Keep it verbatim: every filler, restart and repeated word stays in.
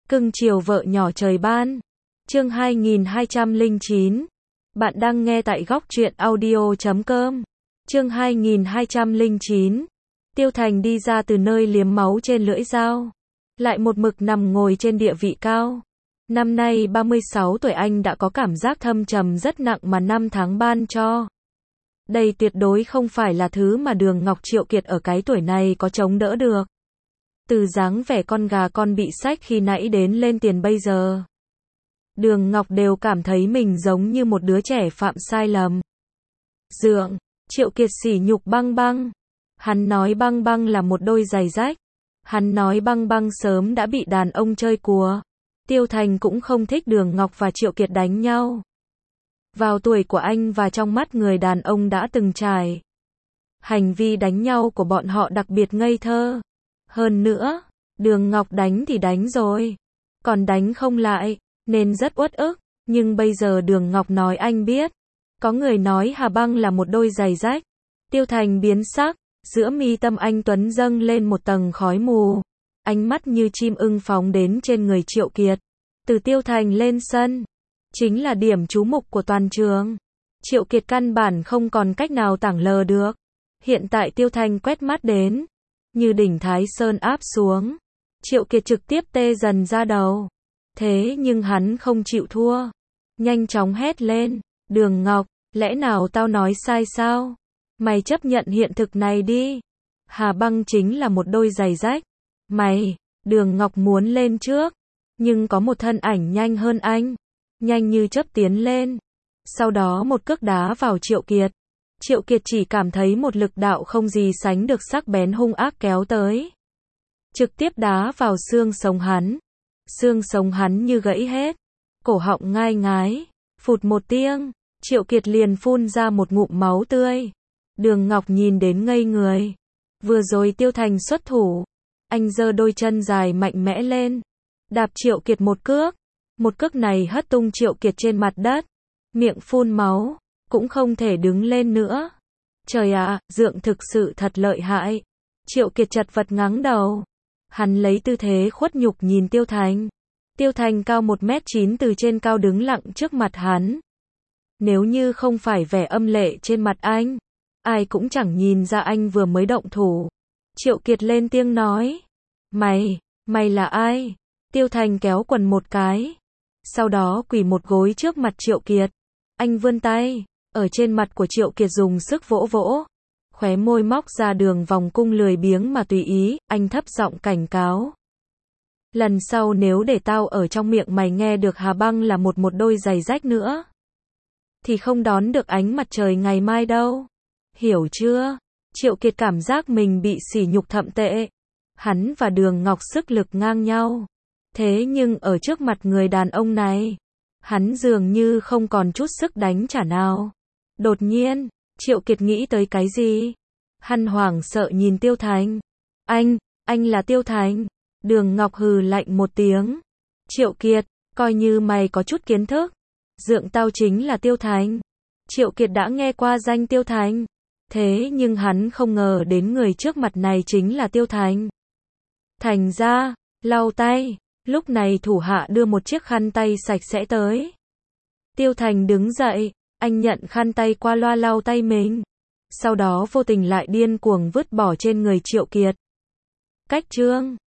Cưng chiều vợ nhỏ trời ban. Chương hai nghìn hai trăm lẻ chín. Bạn đang nghe tại góc truyện audio chấm com. Chương hai nghìn hai trăm lẻ chín. Tiêu Thành đi ra từ nơi liếm máu trên lưỡi dao, lại một mực nằm ngồi trên địa vị cao. Năm nay ba mươi sáu tuổi, anh đã có cảm giác thâm trầm rất nặng mà năm tháng ban cho. Đây tuyệt đối không phải là thứ mà Đường Ngọc Triệu Kiệt ở cái tuổi này có chống đỡ được. Từ dáng vẻ con gà con bị sách khi nãy đến lên tiền bây giờ, Đường Ngọc đều cảm thấy mình giống như một đứa trẻ phạm sai lầm. Dượng, Triệu Kiệt sỉ nhục Băng Băng. Hắn nói Băng Băng là một đôi giày rách. Hắn nói Băng Băng sớm đã bị đàn ông chơi cùa. Tiêu Thành cũng không thích Đường Ngọc và Triệu Kiệt đánh nhau. Vào tuổi của anh và trong mắt người đàn ông đã từng trải, hành vi đánh nhau của bọn họ đặc biệt ngây thơ. Hơn nữa, Đường Ngọc đánh thì đánh rồi, còn đánh không lại, nên rất uất ức. Nhưng bây giờ Đường Ngọc nói anh biết, có người nói Hà Băng là một đôi giày rách. Tiêu Thành biến sắc, giữa mi tâm anh tuấn dâng lên một tầng khói mù. Ánh mắt như chim ưng phóng đến trên người Triệu Kiệt. Từ Tiêu Thành lên sân, chính là điểm chú mục của toàn trường. Triệu Kiệt căn bản không còn cách nào tảng lờ được. Hiện tại Tiêu Thành quét mắt đến, như đỉnh Thái Sơn áp xuống. Triệu Kiệt trực tiếp tê dần ra đầu. Thế nhưng hắn không chịu thua. Nhanh chóng hét lên, Đường Ngọc, lẽ nào tao nói sai sao? Mày chấp nhận hiện thực này đi. Hà Băng chính là một đôi giày rách. Mày, Đường Ngọc muốn lên trước, nhưng có một thân ảnh nhanh hơn anh. Nhanh như chớp tiến lên. Sau đó một cước đá vào Triệu Kiệt. Triệu Kiệt chỉ cảm thấy một lực đạo không gì sánh được sắc bén hung ác kéo tới. Trực tiếp đá vào xương sống hắn. Xương sống hắn như gãy hết. Cổ họng ngai ngái. Phụt một tiếng, Triệu Kiệt liền phun ra một ngụm máu tươi. Đường Ngọc nhìn đến ngây người. Vừa rồi Tiêu Thành xuất thủ, anh giơ đôi chân dài mạnh mẽ lên, đạp Triệu Kiệt một cước. Một cước này hất tung Triệu Kiệt trên mặt đất, miệng phun máu, cũng không thể đứng lên nữa. Trời ạ, dượng thực sự thật lợi hại. Triệu Kiệt chật vật ngáng đầu. Hắn lấy tư thế khuất nhục nhìn Tiêu Thành. Tiêu Thành cao một mét chín từ trên cao đứng lặng trước mặt hắn. Nếu như không phải vẻ âm lệ trên mặt anh, ai cũng chẳng nhìn ra anh vừa mới động thủ. Triệu Kiệt lên tiếng nói, Mày, mày là ai? Tiêu Thành kéo quần một cái, sau đó quỳ một gối trước mặt Triệu Kiệt. Anh vươn tay, ở trên mặt của Triệu Kiệt dùng sức vỗ vỗ. Khóe môi móc ra đường vòng cung lười biếng mà tùy ý, anh thấp giọng cảnh cáo. Lần sau nếu để tao ở trong miệng mày nghe được Hà Băng là một một đôi giày rách nữa, thì không đón được ánh mặt trời ngày mai đâu. Hiểu chưa? Triệu Kiệt cảm giác mình bị sỉ nhục thậm tệ. Hắn và Đường Ngọc sức lực ngang nhau. Thế nhưng ở trước mặt người đàn ông này, hắn dường như không còn chút sức đánh trả nào. Đột nhiên, Triệu Kiệt nghĩ tới cái gì? Hắn hoảng sợ nhìn Tiêu Thành. Anh, anh là Tiêu Thành. Đường Ngọc hừ lạnh một tiếng. Triệu Kiệt, coi như mày có chút kiến thức. Dượng tao chính là Tiêu Thành. Triệu Kiệt đã nghe qua danh Tiêu Thành. Thế nhưng hắn không ngờ đến người trước mặt này chính là Tiêu Thành. Thành ra, lau tay. Lúc này thủ hạ đưa một chiếc khăn tay sạch sẽ tới. Tiêu Thành đứng dậy, anh nhận khăn tay qua loa lau tay mình. Sau đó vô tình lại điên cuồng vứt bỏ trên người Triệu Kiệt. Cách chương